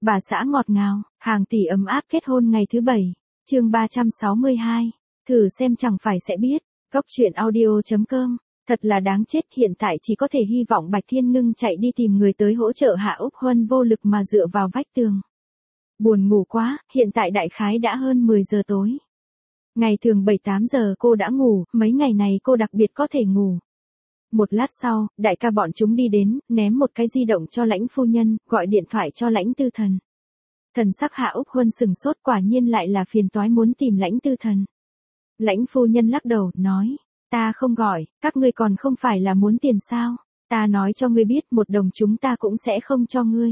Bà xã ngọt ngào, hàng tỷ ấm áp kết hôn ngày thứ 7. Chương 362. Thử xem chẳng phải sẽ biết. Góc truyện audio.com. Thật là đáng chết, hiện tại chỉ có thể hy vọng Bạch Thiên Ngưng chạy đi tìm người tới hỗ trợ Hạ Úc Huân vô lực mà dựa vào vách tường. Buồn ngủ quá, hiện tại đại khái đã hơn 10 giờ tối. Ngày thường 7-8 giờ cô đã ngủ, mấy ngày này cô đặc biệt có thể ngủ. Một lát sau, đại ca bọn chúng đi đến, ném một cái di động cho Lãnh phu nhân, gọi điện thoại cho Lãnh Tư Thần. Thần sắc Hạ Úc Huân sừng sốt, quả nhiên lại là phiền toái muốn tìm Lãnh Tư Thần. Lãnh phu nhân lắc đầu, nói, ta không gọi, các ngươi còn không phải là muốn tiền sao, ta nói cho ngươi biết 1 đồng chúng ta cũng sẽ không cho ngươi.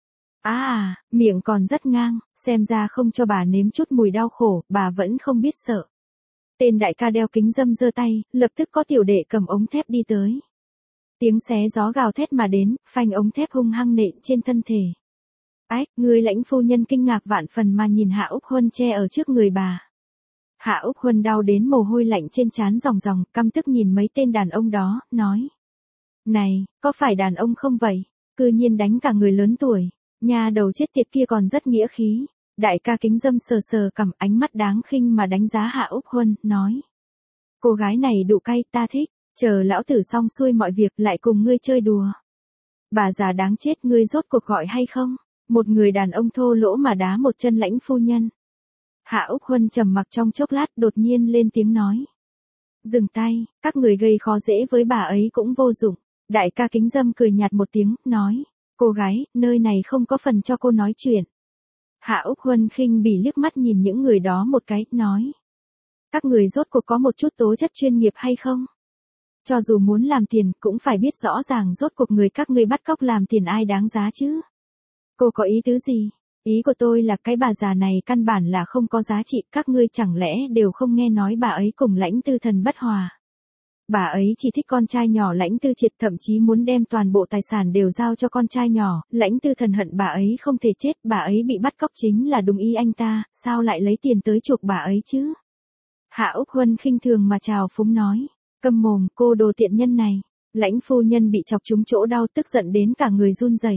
Miệng còn rất ngang, xem ra không cho bà nếm chút mùi đau khổ, bà vẫn không biết sợ. Tên đại ca đeo kính râm giơ tay, lập tức có tiểu đệ cầm ống thép đi tới. Tiếng xé gió gào thét mà đến, phanh ống thép hung hăng nện trên thân thể. Ách, người Lãnh phu nhân kinh ngạc vạn phần mà nhìn Hạ Úc Huân che ở trước người bà. Hạ Úc Huân đau đến mồ hôi lạnh trên trán ròng ròng, căm tức nhìn mấy tên đàn ông đó, nói. Này, có phải đàn ông không vậy? Cư nhiên đánh cả người lớn tuổi, nhà đầu chết tiệt kia còn rất nghĩa khí. Đại ca kính dâm sờ sờ cằm, ánh mắt đáng khinh mà đánh giá Hạ Úc Huân, nói. Cô gái này đủ cay, ta thích, chờ lão tử xong xuôi mọi việc lại cùng ngươi chơi đùa. Bà già đáng chết, ngươi rốt cuộc gọi hay không? Một người đàn ông thô lỗ mà đá một chân Lãnh phu nhân. Hạ Úc Huân trầm mặc trong chốc lát, đột nhiên lên tiếng nói. Dừng tay, các người gây khó dễ với bà ấy cũng vô dụng. Đại ca kính dâm cười nhạt một tiếng, nói. Cô gái, nơi này không có phần cho cô nói chuyện. Hạ Úc Huân khinh bỉ liếc mắt nhìn những người đó một cái, nói. Các người rốt cuộc có một chút tố chất chuyên nghiệp hay không? Cho dù muốn làm tiền, cũng phải biết rõ ràng rốt cuộc người các ngươi bắt cóc làm tiền ai đáng giá chứ. Cô có ý tứ gì? Ý của tôi là cái bà già này căn bản là không có giá trị, các ngươi chẳng lẽ đều không nghe nói bà ấy cùng Lãnh Tư Thần bất hòa. Bà ấy chỉ thích con trai nhỏ Lãnh Tư Triệt, thậm chí muốn đem toàn bộ tài sản đều giao cho con trai nhỏ, Lãnh Tư Thần hận bà ấy không thể chết, bà ấy bị bắt cóc chính là đúng ý anh ta, sao lại lấy tiền tới chuộc bà ấy chứ? Hạ Úc Huân khinh thường mà chào phúng nói, câm mồm, cô đồ tiện nhân này. Lãnh phu nhân bị chọc trúng chỗ đau, tức giận đến cả người run rẩy.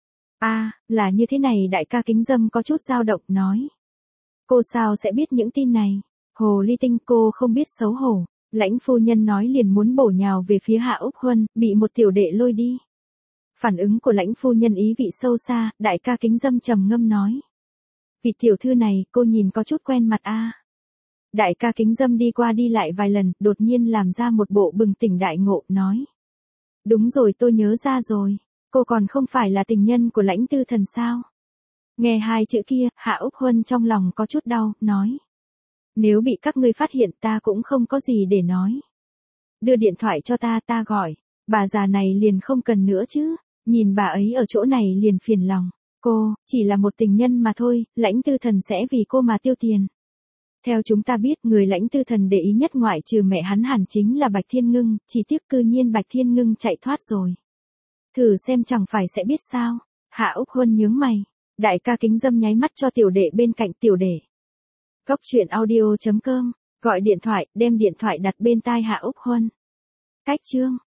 Là như thế này, đại ca kính dâm có chút dao động, nói. Cô sao sẽ biết những tin này? Hồ ly tinh, cô không biết xấu hổ. Lãnh phu nhân nói liền muốn bổ nhào về phía Hạ Úc Huân, bị một tiểu đệ lôi đi. Phản ứng của Lãnh phu nhân ý vị sâu xa, đại ca kính dâm trầm ngâm nói. Vị tiểu thư này, cô nhìn có chút quen mặt a. Đại ca kính dâm đi qua đi lại vài lần, đột nhiên làm ra một bộ bừng tỉnh đại ngộ, nói. Đúng rồi, tôi nhớ ra rồi. Cô còn không phải là tình nhân của Lãnh Tư Thần sao? Nghe hai chữ kia, Hạ Úc Huân trong lòng có chút đau, nói. Nếu bị các ngươi phát hiện ta cũng không có gì để nói. Đưa điện thoại cho ta gọi. Bà già này liền không cần nữa chứ. Nhìn bà ấy ở chỗ này liền phiền lòng. Cô, chỉ là một tình nhân mà thôi, Lãnh Tư Thần sẽ vì cô mà tiêu tiền. Theo chúng ta biết, người Lãnh Tư Thần để ý nhất ngoại trừ mẹ hắn hẳn chính là Bạch Thiên Ngưng, chỉ tiếc cư nhiên Bạch Thiên Ngưng chạy thoát rồi. Thử xem chẳng phải sẽ biết sao. Hạ Úc Huân nhướng mày. Đại ca kính dâm nháy mắt cho tiểu đệ bên cạnh, tiểu đệ. Góc truyện audio.com. Gọi điện thoại, đem điện thoại đặt bên tai Hạ Úc Huân. Cách chương.